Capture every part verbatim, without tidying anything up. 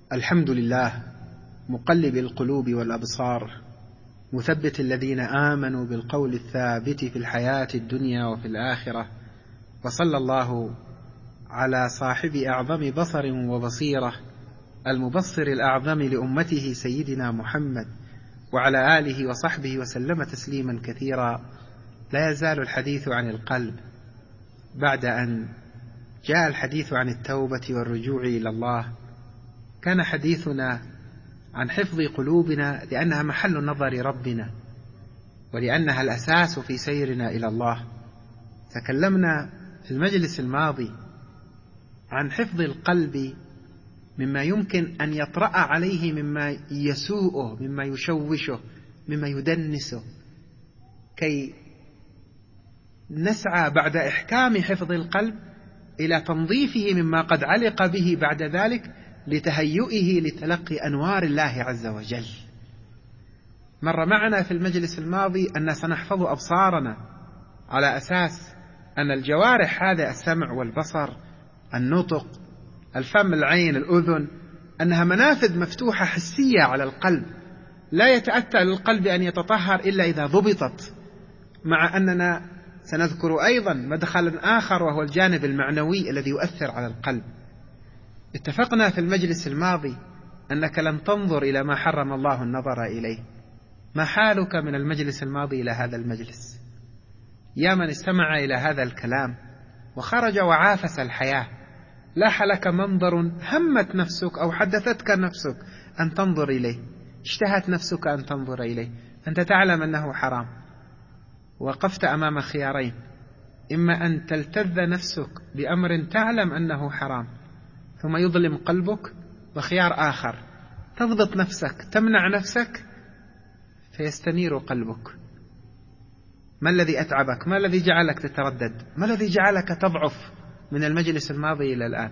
الحمد لله مقلب القلوب والأبصار، مثبت الذين آمنوا بالقول الثابت في الحياة الدنيا وفي الآخرة، وصلى الله على صاحب أعظم بصر وبصيرة، المبصر الأعظم لأمته سيدنا محمد، وعلى آله وصحبه وسلم تسليما كثيرا. لا يزال الحديث عن القلب بعد أن جاء الحديث عن التوبة والرجوع إلى الله. كان حديثنا عن حفظ قلوبنا لأنها محل نظر ربنا، ولأنها الأساس في سيرنا إلى الله. تكلمنا في المجلس الماضي عن حفظ القلب مما يمكن أن يطرأ عليه، مما يسوءه، مما يشوشه، مما يدنسه، كي نسعى بعد إحكام حفظ القلب إلى تنظيفه مما قد علق به بعد ذلك، لتهيئه لتلقي أنوار الله عز وجل. مر معنا في المجلس الماضي أن سنحفظ أبصارنا على أساس أن الجوارح، هذا السمع والبصر، النطق، الفم، العين، الأذن، أنها منافذ مفتوحة حسية على القلب، لا يتأتى للقلب أن يتطهر إلا إذا ضبطت، مع أننا سنذكر أيضا مدخلا آخر وهو الجانب المعنوي الذي يؤثر على القلب. اتفقنا في المجلس الماضي أنك لن تنظر إلى ما حرم الله النظر إليه. ما حالك من المجلس الماضي إلى هذا المجلس؟ يا من استمع إلى هذا الكلام وخرج وعافس الحياة، لاح لك منظر همت نفسك أو حدثتك نفسك أن تنظر إليه، اشتهت نفسك أن تنظر إليه، أنت تعلم أنه حرام، وقفت أمام خيارين: إما أن تلتذ نفسك بأمر تعلم أنه حرام ثم يظلم قلبك، وخيار آخر تضبط نفسك، تمنع نفسك فيستنير قلبك. ما الذي أتعبك؟ ما الذي جعلك تتردد؟ ما الذي جعلك تضعف من المجلس الماضي إلى الآن؟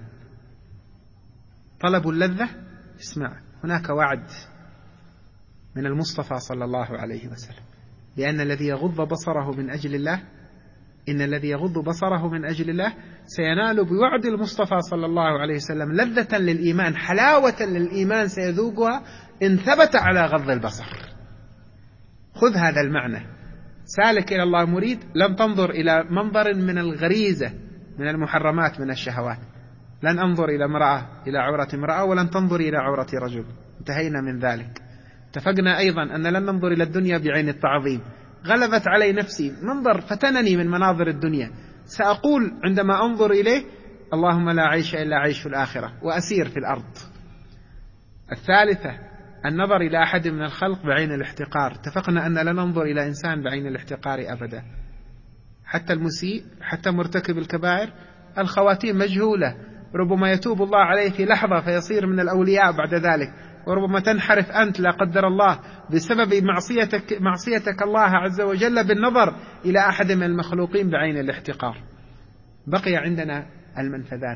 طلب اللذة؟ اسمع، هناك وعد من المصطفى صلى الله عليه وسلم بأن الذي يغض بصره من أجل الله، إن الذي يغض بصره من أجل الله سينال بوعد المصطفى صلى الله عليه وسلم لذة للإيمان، حلاوة للإيمان سيذوقها إن ثبت على غض البصر. خذ هذا المعنى، سالك إلى الله مريد، لن تنظر إلى منظر من الغريزة، من المحرمات، من الشهوات. لن أنظر إلى امرأة، إلى عورة امرأة، ولن تنظر إلى عورة رجل، انتهينا من ذلك. اتفقنا أيضا أن لن ننظر إلى الدنيا بعين التعظيم. غلبت علي نفسي منظر فتنني من مناظر الدنيا، سأقول عندما أنظر إليه: اللهم لا عيش إلا عيش الآخرة، وأسير في الأرض. الثالثة النظر إلى أحد من الخلق بعين الاحتقار. اتفقنا أن لا ننظر إلى إنسان بعين الاحتقار أبدا، حتى المسيء، حتى مرتكب الكبائر، الخواتيم مجهولة، ربما يتوب الله عليه في لحظة فيصير من الأولياء بعد ذلك، وربما تنحرف أنت لا قدر الله بسبب معصيتك, معصيتك الله عز وجل بالنظر إلى أحد من المخلوقين بعين الاحتقار. بقي عندنا المنفذان: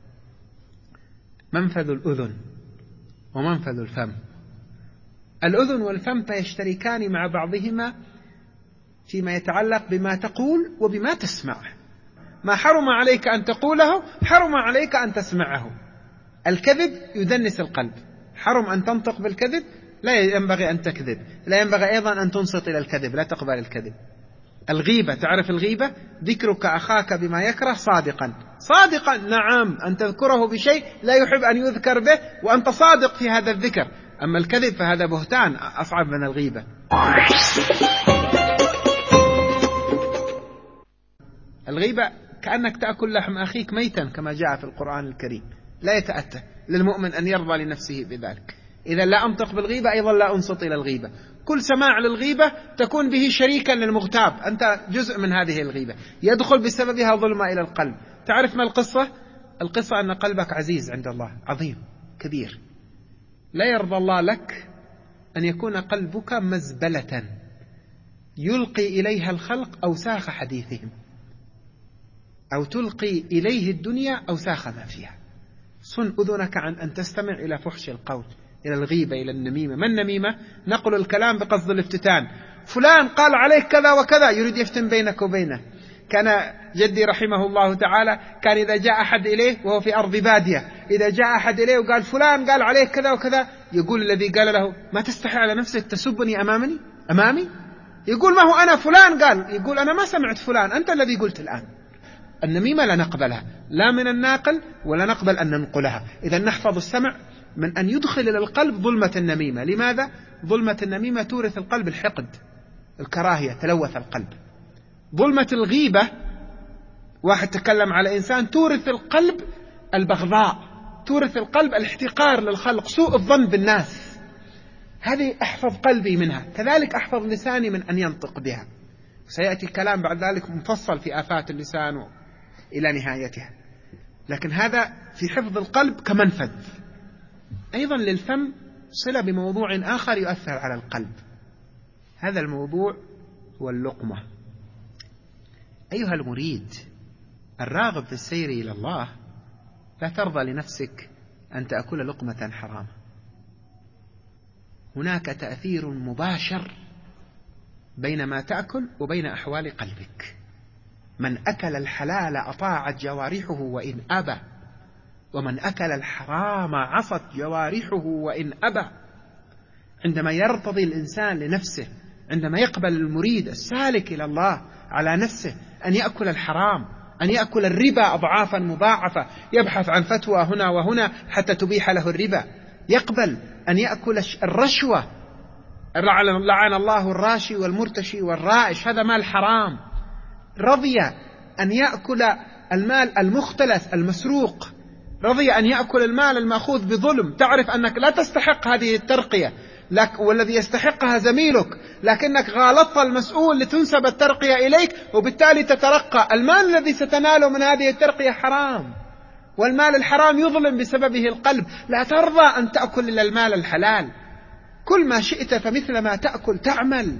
منفذ الأذن ومنفذ الفم. الأذن والفم يشتركان مع بعضهما فيما يتعلق بما تقول وبما تسمع. ما حرم عليك أن تقوله حرم عليك أن تسمعه. الكذب يدنس القلب، حرم أن تنطق بالكذب، لا ينبغي أن تكذب، لا ينبغي أيضا أن تنصت إلى الكذب، لا تقبل الكذب. الغيبة، تعرف الغيبة؟ ذكرك أخاك بما يكره صادقا. صادقا، نعم، أن تذكره بشيء لا يحب أن يذكر به وأنت صادق في هذا الذكر. أما الكذب فهذا بهتان أصعب من الغيبة. الغيبة كأنك تأكل لحم أخيك ميتا كما جاء في القرآن الكريم، لا يتأتى للمؤمن أن يرضى لنفسه بذلك. إذا لا أنطق بالغيبة أيضا لا أنصت إلى الغيبة. كل سماع للغيبة تكون به شريكا للمغتاب، أنت جزء من هذه الغيبة، يدخل بسببها ظلمة إلى القلب. تعرف ما القصة؟ القصة أن قلبك عزيز عند الله، عظيم كبير، لا يرضى الله لك أن يكون قلبك مزبلة يلقي إليها الخلق أوساخ حديثهم، أو تلقي إليه الدنيا أوساخ ما فيها. صن أذنك عن أن تستمع إلى فحش القول، إلى الغيبة، إلى النميمة. ما النميمة؟ نقل الكلام بقصد الافتتان. فلان قال عليك كذا وكذا، يريد يفتن بينك وبينه. كان جدي رحمه الله تعالى كان إذا جاء أحد إليه وهو في أرض بادية إذا جاء أحد إليه وقال فلان قال عليك كذا وكذا، يقول الذي قال له ما تستحي على نفسك تسبني أمامني أمامي؟ يقول ما هو أنا فلان قال، يقول أنا ما سمعت فلان، أنت الذي قلت الآن. النميمة لا نقبلها لا من الناقل ولا نقبل أن ننقلها. إذا نحفظ السمع من أن يدخل إلى القلب ظلمة النميمة. لماذا؟ ظلمة النميمة تورث القلب الحقد، الكراهية، تلوث القلب. ظلمة الغيبة، واحد تكلم على إنسان، تورث القلب البغضاء، تورث القلب الاحتقار للخلق، سوء الظن بالناس. هذه أحفظ قلبي منها. كذلك أحفظ لساني من أن ينطق بها. سيأتي كلام بعد ذلك مفصل في آفات اللسان إلى نهايتها. لكن هذا في حفظ القلب كمنفذ. أيضا للفم صلة بموضوع آخر يؤثر على القلب. هذا الموضوع هو اللقمة. أيها المريد الراغب في السير إلى الله، لا ترضى لنفسك أن تأكل لقمة حرام. هناك تأثير مباشر بين ما تأكل وبين أحوال قلبك. من أكل الحلال أطاعت جوارحه وإن أبى، ومن أكل الحرام عصت جوارحه وإن أبى. عندما يرتضي الإنسان لنفسه، عندما يقبل المريد السالك إلى الله على نفسه أن يأكل الحرام، أن يأكل الربا أضعافا مضاعفة، يبحث عن فتوى هنا وهنا حتى تبيح له الربا، يقبل أن يأكل الرشوة، لعن الله الراشي والمرتشي والرائش، هذا مال حرام. رضي أن يأكل المال المختلس المسروق، رضي أن يأكل المال المأخوذ بظلم، تعرف أنك لا تستحق هذه الترقية لك والذي يستحقها زميلك، لكنك غالطت المسؤول لتنسب الترقية إليك، وبالتالي تترقى. المال الذي ستناله من هذه الترقية حرام، والمال الحرام يظلم بسببه القلب. لا ترضى أن تأكل إلا المال الحلال. كل ما شئت فمثل ما تأكل تعمل.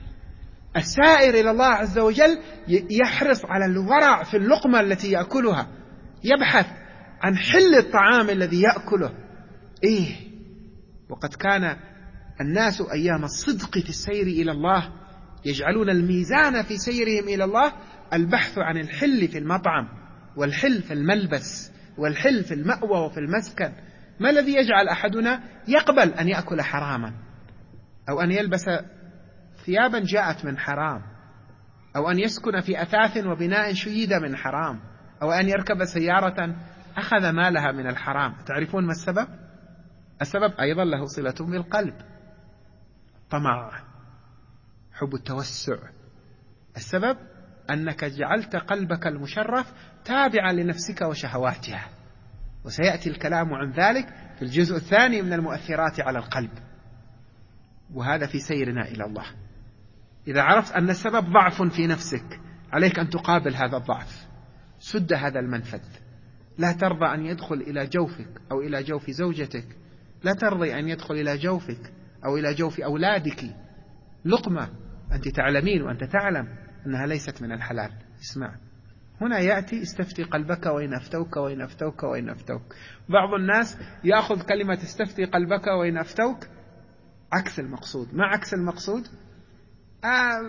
السائر إلى الله عز وجل يحرص على الورع في اللقمة التي يأكلها، يبحث عن حل الطعام الذي يأكله. إيه، وقد كان الناس أيام الصدق في السير إلى الله يجعلون الميزان في سيرهم إلى الله البحث عن الحل في المطعم، والحل في الملبس، والحل في المأوى وفي المسكن. ما الذي يجعل أحدنا يقبل أن يأكل حراما، أو أن يلبس ثيابا جاءت من حرام، أو أن يسكن في أثاث وبناء شيد من حرام، أو أن يركب سيارة أخذ مالها من الحرام؟ تعرفون ما السبب؟ السبب أيضا له صلة بالقلب. طمع، حب التوسع. السبب أنك جعلت قلبك المشرف تابعا لنفسك وشهواتها، وسيأتي الكلام عن ذلك في الجزء الثاني من المؤثرات على القلب. وهذا في سيرنا إلى الله. إذا عرفت أن السبب ضعف في نفسك، عليك أن تقابل هذا الضعف، سد هذا المنفذ. لا ترضى أن يدخل إلى جوفك أو إلى جوف زوجتك، لا ترضي أن يدخل إلى جوفك أو إلى جوف أولادك لقمة أنت تعلمين وأنت تعلم أنها ليست من الحلال. اسمع، هنا يأتي استفتي قلبك وإن أفتوك وإن أفتوك وإن أفتوك. بعض الناس يأخذ كلمة استفتي قلبك وإن أفتوك عكس المقصود. ما عكس المقصود؟ آه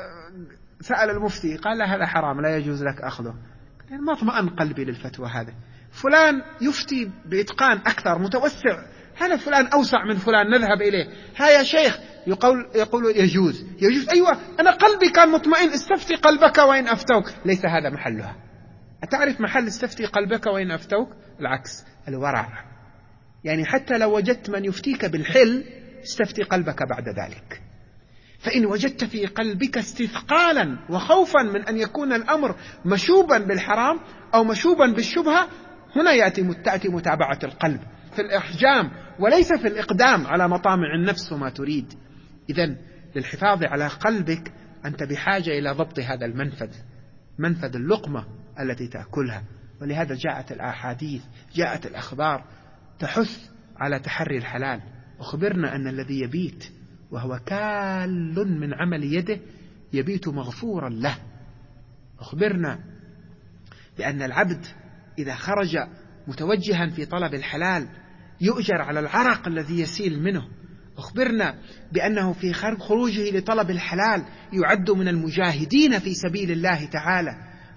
سأل المفتي قال لا هذا حرام لا يجوز لك أخذه، يعني ما اطمأن قلبي للفتوى هذا. فلان يفتي بإتقان أكثر، متوسع، هذا فلان أوسع من فلان نذهب إليه. ها يا شيخ يقول, يقول يجوز يجوز أيوة، أنا قلبي كان مطمئن، استفتي قلبك وإن أفتوك. ليس هذا محلها. أتعرف محل استفتي قلبك وإن أفتوك؟ العكس، الورع. يعني حتى لو وجدت من يفتيك بالحل استفتي قلبك بعد ذلك. فإن وجدت في قلبك استثقالا وخوفا من أن يكون الأمر مشوبا بالحرام أو مشوبا بالشبهة، هنا يأتي تأتي متابعة القلب في الإحجام وليس في الإقدام على مطامع النفس وما تريد. إذن للحفاظ على قلبك أنت بحاجة إلى ضبط هذا المنفذ، منفذ اللقمة التي تأكلها. ولهذا جاءت الأحاديث، جاءت الأخبار تحث على تحري الحلال. أخبرنا أن الذي يبيت وهو كال من عمل يده يبيت مغفورا له. أخبرنا بأن العبد إذا خرج متوجها في طلب الحلال يؤجر على العرق الذي يسيل منه. أخبرنا بأنه في خروجه لطلب الحلال يعد من المجاهدين في سبيل الله تعالى.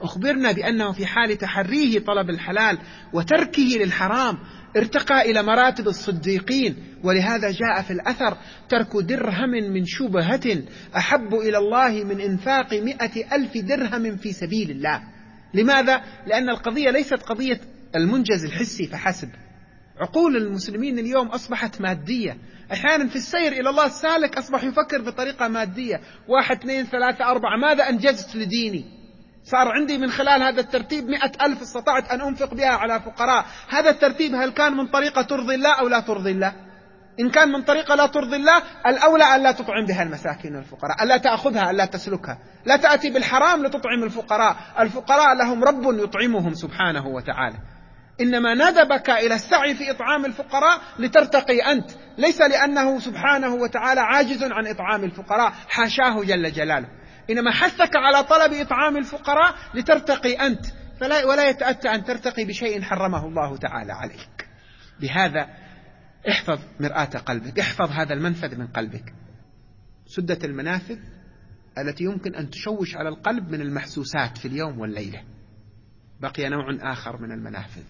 أخبرنا بأنه في حال تحريه طلب الحلال وتركه للحرام ارتقى إلى مراتب الصديقين، ولهذا جاء في الأثر: ترك درهم من شبهة أحب إلى الله من إنفاق مئة ألف درهم في سبيل الله. لماذا؟ لأن القضية ليست قضية المنجز الحسي فحسب. عقول المسلمين اليوم أصبحت مادية، أحيانا في السير إلى الله السالك أصبح يفكر بطريقة مادية: واحد اثنين ثلاثة أربعة، ماذا أنجزت لديني؟ صار عندي من خلال هذا الترتيب مئة ألف استطعت أن أنفق بها على فقراء. هذا الترتيب هل كان من طريقة ترضي الله أو لا ترضي الله؟ إن كان من طريقة لا ترضي الله، الأولى أن لا تطعم بها المساكين والفقراء، ألا تأخذها، ألا تسلكها، لا تأتي بالحرام لتطعم الفقراء. الفقراء لهم رب يطعمهم سبحانه وتعالى. إنما ندبك إلى السعي في إطعام الفقراء لترتقي أنت، ليس لأنه سبحانه وتعالى عاجز عن إطعام الفقراء، حاشاه جل جلاله، إنما حثك على طلب إطعام الفقراء لترتقي أنت، فلا ولا يتأتى أن ترتقي بشيء حرمه الله تعالى عليك. بهذا احفظ مرآة قلبك، احفظ هذا المنفذ من قلبك. سدة المنافذ التي يمكن أن تشوش على القلب من المحسوسات في اليوم والليلة. بقي نوع آخر من المنافذ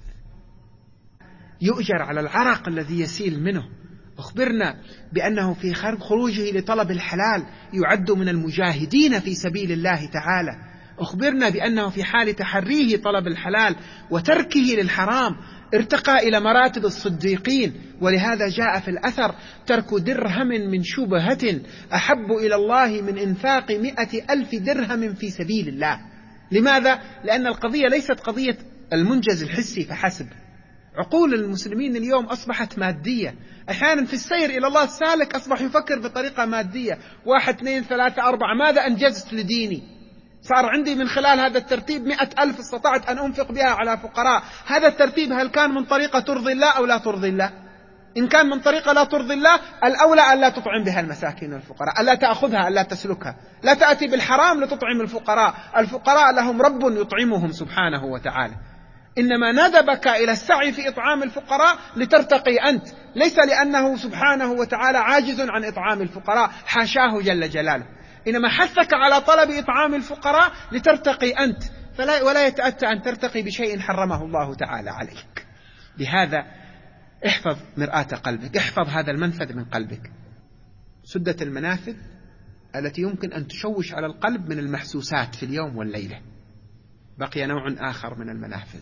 يؤجر على العرق الذي يسيل منه. أخبرنا بأنه في خروجه لطلب الحلال يعد من المجاهدين في سبيل الله تعالى. أخبرنا بأنه في حال تحريه طلب الحلال وتركه للحرام ارتقى إلى مراتب الصديقين، ولهذا جاء في الأثر: ترك درهم من شبهة أحب إلى الله من إنفاق مئة ألف درهم في سبيل الله. لماذا؟ لأن القضية ليست قضية المنجز الحسي فحسب. عقول المسلمين اليوم أصبحت مادية، أحيانا في السير إلى الله السالك أصبح يفكر بطريقة مادية: واحد اثنين ثلاثة أربعة، ماذا أنجزت لديني؟ صار عندي من خلال هذا الترتيب مئة ألف استطعت أن أنفق بها على فقراء. هذا الترتيب هل كان من طريقة ترضي الله أو لا ترضي الله؟ إن كان من طريقة لا ترضي الله، الأولى أن لا تطعم بها المساكين والفقراء، ألا تأخذها، ألا تسلكها، لا تأتي بالحرام لتطعم الفقراء. الفقراء لهم رب يطعمهم سبحانه وتعالى. إنما ندبك إلى السعي في إطعام الفقراء لترتقي أنت، ليس لأنه سبحانه وتعالى عاجز عن إطعام الفقراء، حاشاه جل جلاله، إنما حثك على طلب إطعام الفقراء لترتقي أنت، فلا ولا يتأتى أن ترتقي بشيء حرمه الله تعالى عليك. بهذا احفظ مرآة قلبك، احفظ هذا المنفذ من قلبك. سدة المنافذ التي يمكن أن تشوش على القلب من المحسوسات في اليوم والليلة. بقي نوع آخر من المنافذ،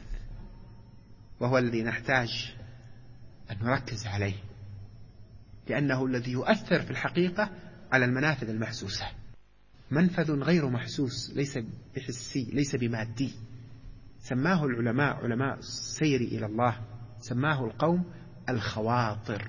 وهو الذي نحتاج أن نركز عليه، لأنه الذي يؤثر في الحقيقة على المنافذ المحسوسة. منفذ غير محسوس، ليس بحسي، ليس بمادي. سماه العلماء، علماء السير إلى الله، سماه القوم الخواطر.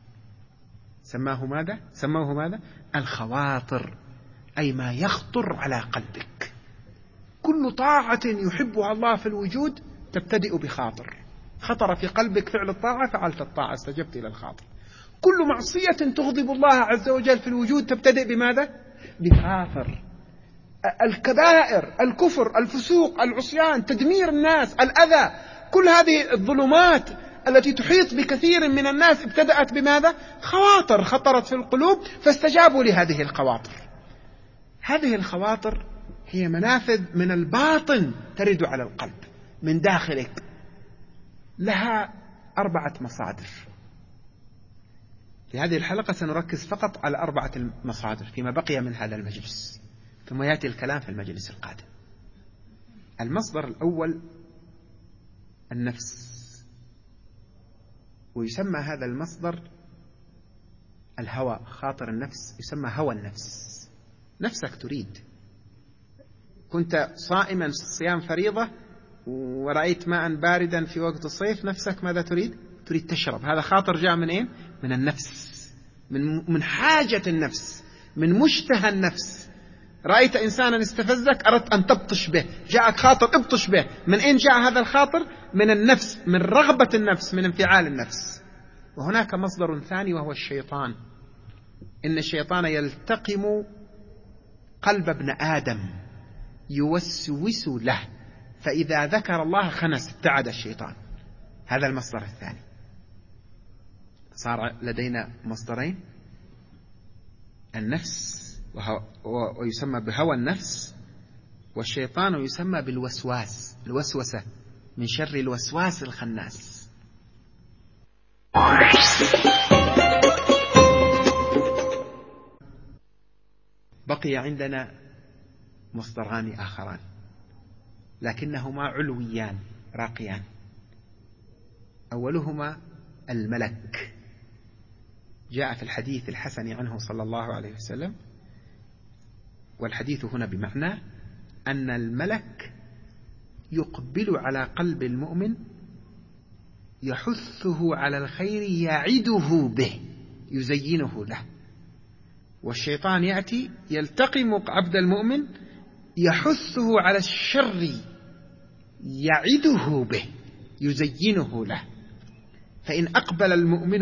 سماه ماذا؟ سموه ماذا؟ الخواطر، أي ما يخطر على قلبك. كل طاعة يحبها الله في الوجود تبتدئ بخاطر. خطر في قلبك فعل الطاعة، فعلت الطاعة، استجبت إلى الخاطر. كل معصية تغضب الله عز وجل في الوجود تبتدئ بماذا؟ بخاطر. الكبائر، الكفر، الفسوق، العصيان، تدمير الناس، الأذى، كل هذه الظلمات التي تحيط بكثير من الناس ابتدأت بماذا؟ خواطر خطرت في القلوب فاستجابوا لهذه الخواطر. هذه الخواطر هي منافذ من الباطن ترد على القلب من داخلك، لها أربعة مصادر. في هذه الحلقة سنركز فقط على أربعة مصادر فيما بقي من هذا المجلس، ثم يأتي الكلام في المجلس القادم. المصدر الأول النفس، ويسمى هذا المصدر الهوى. خاطر النفس يسمى هوى النفس. نفسك تريد، كنت صائما صيام فريضة ورأيت ماء باردا في وقت الصيف، نفسك ماذا تريد؟ تريد تشرب. هذا خاطر جاء من إيه؟ من النفس، من من حاجة النفس، من مشتهى النفس. رأيت إنسانا استفزك، أردت أن تبطش به، جاءك خاطر ابطش به. من أين جاء هذا الخاطر؟ من النفس، من رغبة النفس، من انفعال النفس. وهناك مصدر ثاني وهو الشيطان. إن الشيطان يلتقم قلب ابن آدم يوسوس له، فإذا ذكر الله خنس، ابتعد الشيطان. هذا المصدر الثاني. صار لدينا مصدرين: النفس ويسمى بهوى النفس، والشيطان يسمى بالوسواس، الوسوسة من شر الوسواس الخناس. بقي عندنا مصدران آخران لكنهما علويان راقيان. أولهما الملك، جاء في الحديث الحسن عنه صلى الله عليه وسلم، والحديث هنا بمعنى أن الملك يقبل على قلب المؤمن يحثه على الخير، يعده به، يزينه له. والشيطان يأتي يلتقم عبد المؤمن يحثه على الشر، يعده به، يزينه له. فإن أقبل المؤمن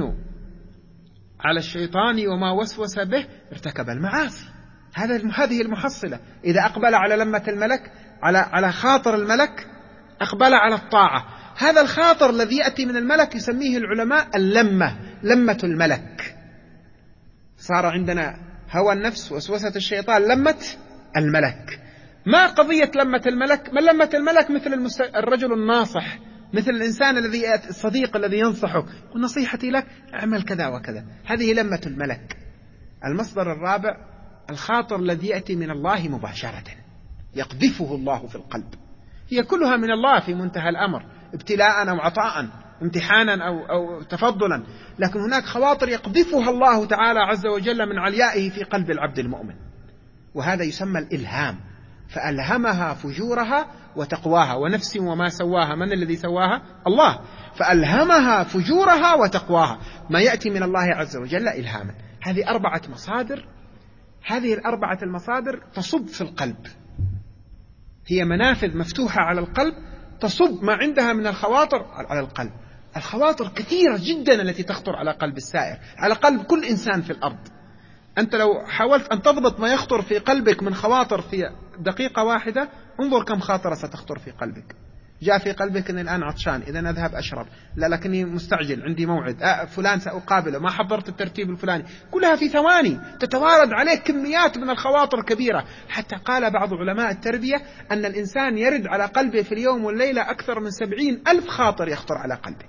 على الشيطان وما وسوس به ارتكب المعاصي. هذه المحصلة. إذا أقبل على لمة الملك، على على خاطر الملك، أقبل على الطاعة. هذا الخاطر الذي يأتي من الملك يسميه العلماء اللمة، لمة الملك. صار عندنا هوى النفس، وسوسة الشيطان، لمة الملك. ما قضية لمة الملك؟ من لمة الملك مثل المست... الرجل الناصح، مثل الإنسان الذي الصديق الذي ينصحك، ونصيحتي لك اعمل كذا وكذا. هذه لمة الملك. المصدر الرابع الخاطر الذي يأتي من الله مباشرة، يقذفه الله في القلب. هي كلها من الله في منتهى الأمر، ابتلاء أو عطاء، امتحانا أو, أو تفضلا. لكن هناك خواطر يقذفها الله تعالى عز وجل من عليائه في قلب العبد المؤمن، وهذا يسمى الإلهام. فألهمها فجورها وتقواها، ونفس وما سواها، من الذي سواها؟ الله. فألهمها فجورها وتقواها، ما يأتي من الله عز وجل إلهاما. هذه أربعة مصادر، هذه الأربعة المصادر تصب في القلب، هي منافذ مفتوحة على القلب، تصب ما عندها من الخواطر على القلب. الخواطر كثيرة جدا التي تخطر على قلب السائر، على قلب كل إنسان في الأرض. أنت لو حاولت أن تضبط ما يخطر في قلبك من خواطر في دقيقة واحدة، انظر كم خاطرة ستخطر في قلبك. جاء في قلبك أني الآن عطشان، إذا أذهب أشرب، لا لكني مستعجل عندي موعد، آه فلان سأقابله، ما حضرت الترتيب الفلاني. كلها في ثواني تتوارد عليك كميات من الخواطر كبيرة. حتى قال بعض علماء التربية أن الإنسان يرد على قلبه في اليوم والليلة أكثر من سبعين ألف خاطر يخطر على قلبه،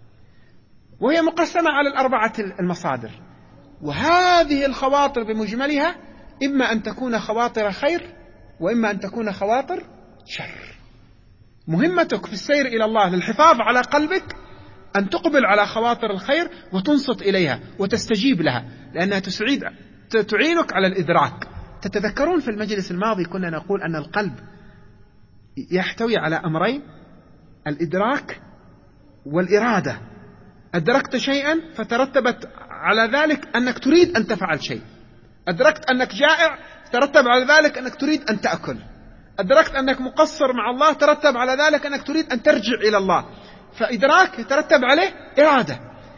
وهي مقسمة على الأربعة المصادر. وهذه الخواطر بمجملها إما أن تكون خواطر خير، وإما أن تكون خواطر شر. مهمتك في السير إلى الله للحفاظ على قلبك أن تقبل على خواطر الخير وتنصت إليها وتستجيب لها، لأنها تسعيد تعينك على الإدراك. تتذكرون في المجلس الماضي كنا نقول أن القلب يحتوي على أمرين: الإدراك والإرادة. أدركت شيئا فترتبت على ذلك أنك تريد أن تفعل شيء، أدركت أنك جائع ترتب على ذلك أنك تريد أن تأكل، أدركت أنك مقصر مع الله ترتب على ذلك أنك تريد أن ترجع إلى الله. فإدراك يترتب عليه إرادة.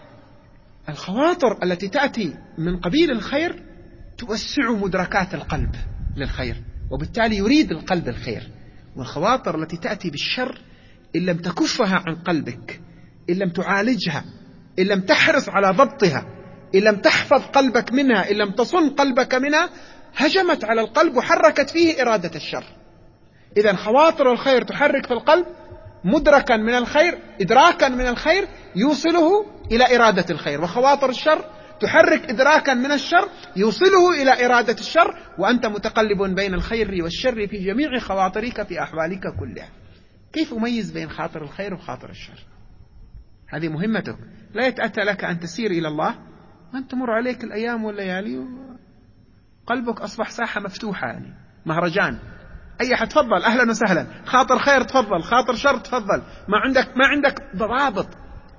الخواطر التي تأتي من قبيل الخير توسع مدركات القلب للخير، وبالتالي يريد القلب الخير. والخواطر التي تأتي بالشر إن لم تكفها عن قلبك، إن لم تعالجها، إن لم تحرص على ضبطها، إن لم تحفظ قلبك منها، إن لم تصن قلبك منها، هجمت على القلب وحركت فيه إرادة الشر. إذن خواطر الخير تحرك في القلب مدركا من الخير، إدراكا من الخير يوصله إلى إرادة الخير، وخواطر الشر تحرك إدراكا من الشر يوصله إلى إرادة الشر، وأنت متقلب بين الخير والشر في جميع خواطرك في أحوالك كلها. كيف أميز بين خاطر الخير وخاطر الشر؟ هذه مهمتك. لا يتأتى لك أن تسير إلى الله وأن تمر عليك الأيام والليالي قلبك أصبح ساحة مفتوحة، يعني مهرجان، أي أحد تفضل أهلا وسهلا، خاطر خير تفضل، خاطر شر تفضل، ما عندك ما عندك ضوابط.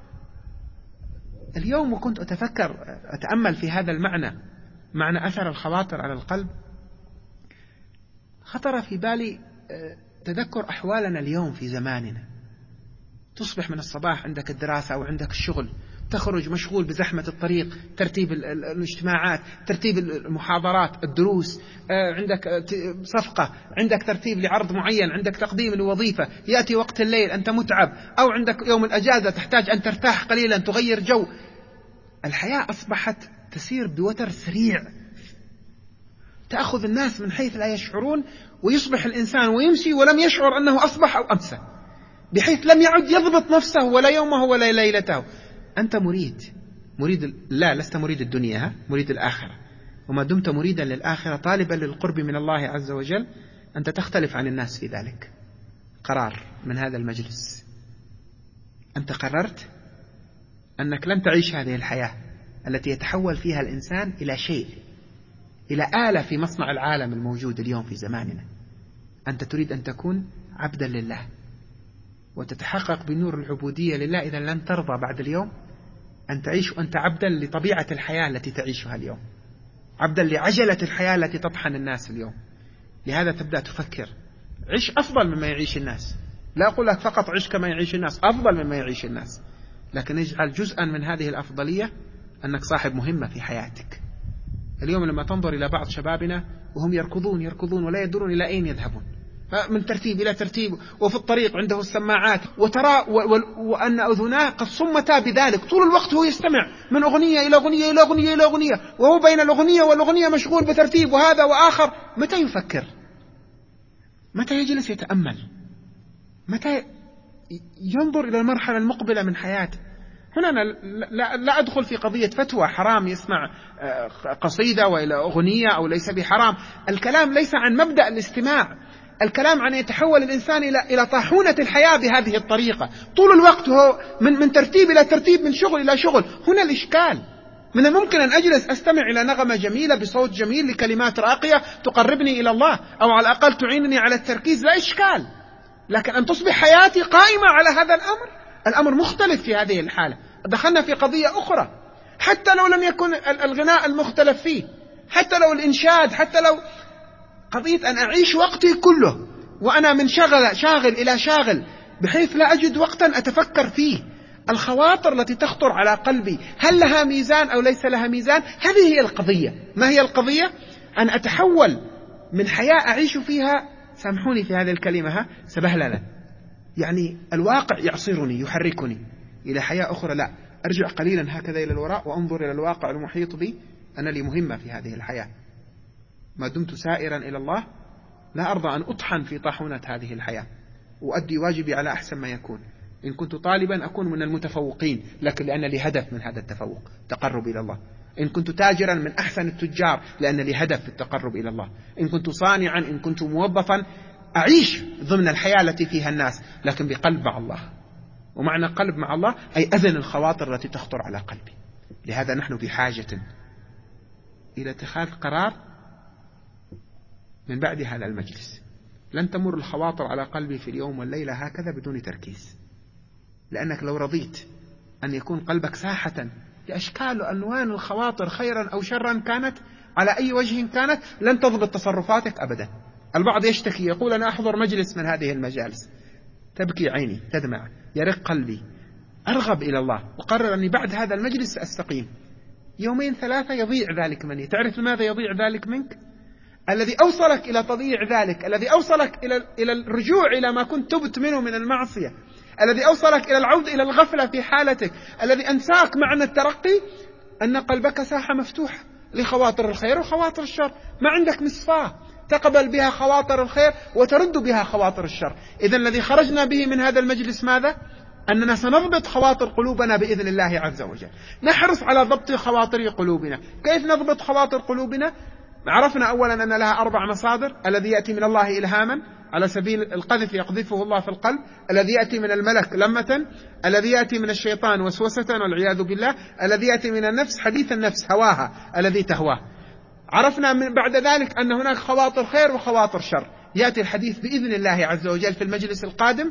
اليوم وكنت أتفكر أتأمل في هذا المعنى، معنى أثر الخواطر على القلب، خطر في بالي تذكر أحوالنا اليوم في زماننا. تصبح من الصباح عندك الدراسة أو عندك الشغل، تخرج مشغول بزحمة الطريق، ترتيب الاجتماعات، ترتيب المحاضرات، الدروس، عندك صفقة، عندك ترتيب لعرض معين، عندك تقديم لوظيفة، يأتي وقت الليل أنت متعب، أو عندك يوم الأجازة تحتاج أن ترتاح قليلا تغير جو. الحياة أصبحت تسير بوتر سريع، تأخذ الناس من حيث لا يشعرون، ويصبح الإنسان ويمشي ولم يشعر أنه أصبح أو أمسى، بحيث لم يعد يضبط نفسه ولا يومه ولا ليلته. أنت مريد مريد لا لست مريد الدنيا، ها؟ مريد الآخرة. وما دمت مريدا للآخرة طالبا للقرب من الله عز وجل، أنت تختلف عن الناس في ذلك. قرار من هذا المجلس، أنت قررت أنك لن تعيش هذه الحياة التي يتحول فيها الإنسان إلى شيء، إلى آلة في مصنع العالم الموجود اليوم في زماننا. أنت تريد أن تكون عبدا لله وتتحقق بنور العبودية لله. إذا لن ترضى بعد اليوم أن تعيش وأنت عبدا لطبيعة الحياة التي تعيشها اليوم، عبدا لعجلة الحياة التي تطحن الناس اليوم. لهذا تبدأ تفكر، عيش أفضل مما يعيش الناس. لا أقول لك فقط عيش كما يعيش الناس، أفضل مما يعيش الناس، لكن اجعل جزءا من هذه الأفضلية أنك صاحب مهمة في حياتك. اليوم لما تنظر إلى بعض شبابنا وهم يركضون يركضون ولا يدرون إلى أين يذهبون، من ترتيب إلى ترتيب، وفي الطريق عنده السماعات، وترى وأن أذناه قد صمتا بذلك، طول الوقت هو يستمع من أغنية إلى أغنية إلى أغنية إلى أغنية، وهو بين الأغنية والأغنية مشغول بترتيب وهذا وآخر. متى يفكر؟ متى يجلس يتأمل؟ متى ينظر إلى المرحلة المقبلة من حياته؟ هنا أنا لا, لا أدخل في قضية فتوى حرام يسمع قصيدة وإلى أغنية أو ليس بحرام. الكلام ليس عن مبدأ الاستماع، الكلام عن يتحول الإنسان إلى إلى طاحونة الحياة بهذه الطريقة، طول الوقت هو من من ترتيب إلى ترتيب، من شغل إلى شغل. هنا الإشكال. من الممكن أن أجلس أستمع إلى نغمة جميلة بصوت جميل لكلمات راقية تقربني إلى الله، أو على الأقل تعينني على التركيز، لا إشكال. لكن أن تصبح حياتي قائمة على هذا الأمر، الأمر مختلف في هذه الحالة. دخلنا في قضية أخرى، حتى لو لم يكن الغناء المختلف فيه، حتى لو الإنشاد، حتى لو قضية أن أعيش وقتي كله وأنا من شغل شاغل إلى شاغل، بحيث لا أجد وقتا أتفكر فيه. الخواطر التي تخطر على قلبي هل لها ميزان أو ليس لها ميزان؟ هذه هي القضية. ما هي القضية؟ أن أتحول من حياة أعيش فيها، سامحوني في هذه الكلمة، ها سبهللة، يعني الواقع يعصرني يحركني، إلى حياة أخرى لا، أرجع قليلا هكذا إلى الوراء وأنظر إلى الواقع المحيط بي. أنا لي مهمة في هذه الحياة، ما دمت سائرا إلى الله لا أرضى أن أطحن في طاحونة هذه الحياة، وأدي واجبي على أحسن ما يكون. إن كنت طالبا أكون من المتفوقين، لكن لأن لي هدف من هذا التفوق، تقرب إلى الله. إن كنت تاجرا من أحسن التجار، لأن لي هدف في التقرب إلى الله. إن كنت صانعا، إن كنت موظفا، أعيش ضمن الحياة التي فيها الناس، لكن بقلب مع الله. ومعنى قلب مع الله أي أذن الخواطر التي تخطر على قلبي. لهذا نحن بحاجة إلى اتخاذ قرار من بعد هذا المجلس. لن تمر الخواطر على قلبي في اليوم والليلة هكذا بدون تركيز، لأنك لو رضيت أن يكون قلبك ساحة لأشكال وألوان الخواطر خيرا أو شرا كانت، على أي وجه كانت، لن تضبط تصرفاتك أبدا. البعض يشتكي يقول أنا أحضر مجلس من هذه المجالس، تبكي عيني، تدمع، يرق قلبي، أرغب إلى الله، وقرر أني بعد هذا المجلس سأستقيم. يومين ثلاثة يضيع ذلك مني. تعرف لماذا يضيع ذلك منك؟ الذي أوصلك إلى تضييع ذلك، الذي أوصلك إلى إلى الرجوع إلى ما كنت تبت منه من المعصية، الذي أوصلك إلى العودة إلى الغفلة في حالتك، الذي أنساك معنى الترقي، أن قلبك ساحة مفتوحة لخواطر الخير وخواطر الشر. ما عندك مصفاة تقبل بها خواطر الخير وترد بها خواطر الشر. إذن الذي خرجنا به من هذا المجلس ماذا؟ أننا سنضبط خواطر قلوبنا بإذن الله عز وجل. نحرص على ضبط خواطر قلوبنا. كيف نضبط خواطر قلوبنا؟ عرفنا أولا أن لها أربع مصادر: الذي يأتي من الله إلهاما على سبيل القذف يقذفه الله في القلب، الذي يأتي من الملك لمة، الذي يأتي من الشيطان وسوسة والعياذ بالله، الذي يأتي من النفس حديث النفس هواها الذي تهواه. عرفنا من بعد ذلك أن هناك خواطر خير وخواطر شر. يأتي الحديث بإذن الله عز وجل في المجلس القادم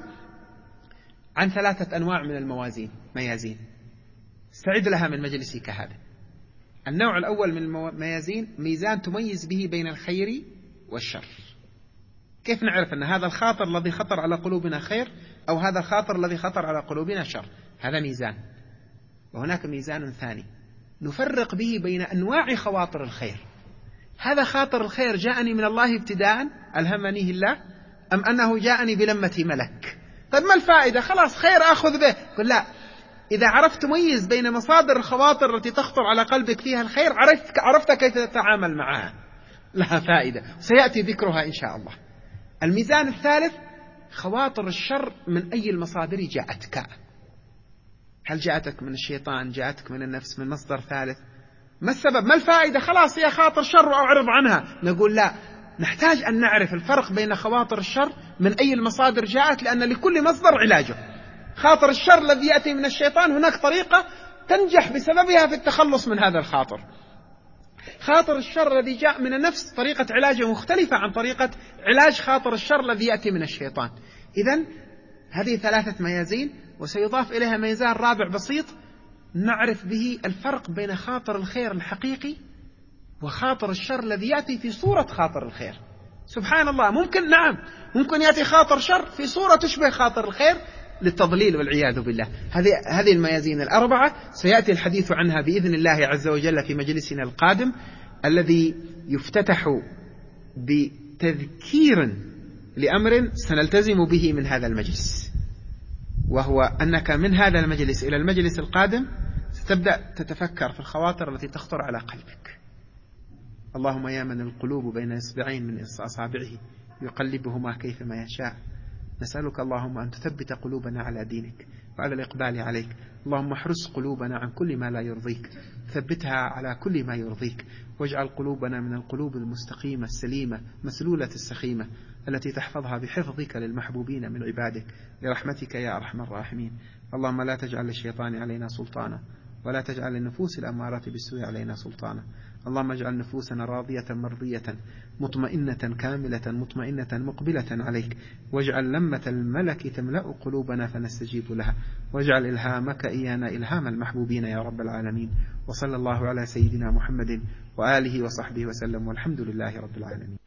عن ثلاثة أنواع من الموازين ميازين، استعد لها من مجلسك هذا. النوع الأول من الميازين ميزان تميز به بين الخير والشر. كيف نعرف أن هذا الخاطر الذي خطر على قلوبنا خير أو هذا الخاطر الذي خطر على قلوبنا شر؟ هذا ميزان. وهناك ميزان ثاني نفرق به بين أنواع خواطر الخير. هذا خاطر الخير جاءني من الله ابتداء ألهمنيه الله، أم أنه جاءني بلمة ملك؟ طيب ما الفائدة؟ خلاص خير أخذ به. قل لا، إذا عرفت تميز بين مصادر الخواطر التي تخطر على قلبك فيها الخير، عرفت, عرفت كيف تتعامل معها. لها فائدة سيأتي ذكرها إن شاء الله. الميزان الثالث خواطر الشر من أي المصادر جاءتك. هل جاءتك من الشيطان، جاءتك من النفس، من مصدر ثالث؟ ما السبب؟ ما الفائدة؟ خلاص هي خاطر شر وأعرض عنها. نقول لا، نحتاج أن نعرف الفرق بين خواطر الشر من أي المصادر جاءت، لأن لكل مصدر علاجه. خاطر الشر الذي يأتي من الشيطان هناك طريقة تنجح بسببها في التخلص من هذا الخاطر. خاطر الشر الذي جاء من النفس طريقة علاجه مختلفة عن طريقة علاج خاطر الشر الذي يأتي من الشيطان. إذن هذه ثلاثة ميازين، وسيضاف إليها ميزان رابع بسيط نعرف به الفرق بين خاطر الخير الحقيقي وخاطر الشر الذي يأتي في صورة خاطر الخير. سبحان الله، ممكن نعم ممكن يأتي خاطر شر في صورة تشبه خاطر الخير للتضليل والعياذ بالله. هذه هذه الميازين الأربعة سيأتي الحديث عنها بإذن الله عز وجل في مجلسنا القادم، الذي يفتتح بتذكير لأمر سنلتزم به من هذا المجلس، وهو أنك من هذا المجلس إلى المجلس القادم ستبدأ تتفكر في الخواطر التي تخطر على قلبك. اللهم يا من القلوب بين إصبعين من أصابعه يقلبهما كيفما يشاء، نسألك اللهم أن تثبت قلوبنا على دينك وعلى الإقبال عليك. اللهم احرس قلوبنا عن كل ما لا يرضيك، ثبتها على كل ما يرضيك، واجعل قلوبنا من القلوب المستقيمة السليمة مسلولة السخيمة التي تحفظها بحفظك للمحبوبين من عبادك برحمتك يا أرحم الراحمين. اللهم لا تجعل للشيطان علينا سلطانا، ولا تجعل للنفوس الأمارة بالسوء علينا سلطانا. اللهم اجعل نفوسنا راضية مرضية مطمئنة كاملة مطمئنة مقبلة عليك، واجعل لمة الملك تملأ قلوبنا فنستجيب لها، واجعل إلهامك إيانا إلهام المحبوبين يا رب العالمين. وصلى الله على سيدنا محمد وآله وصحبه وسلم، والحمد لله رب العالمين.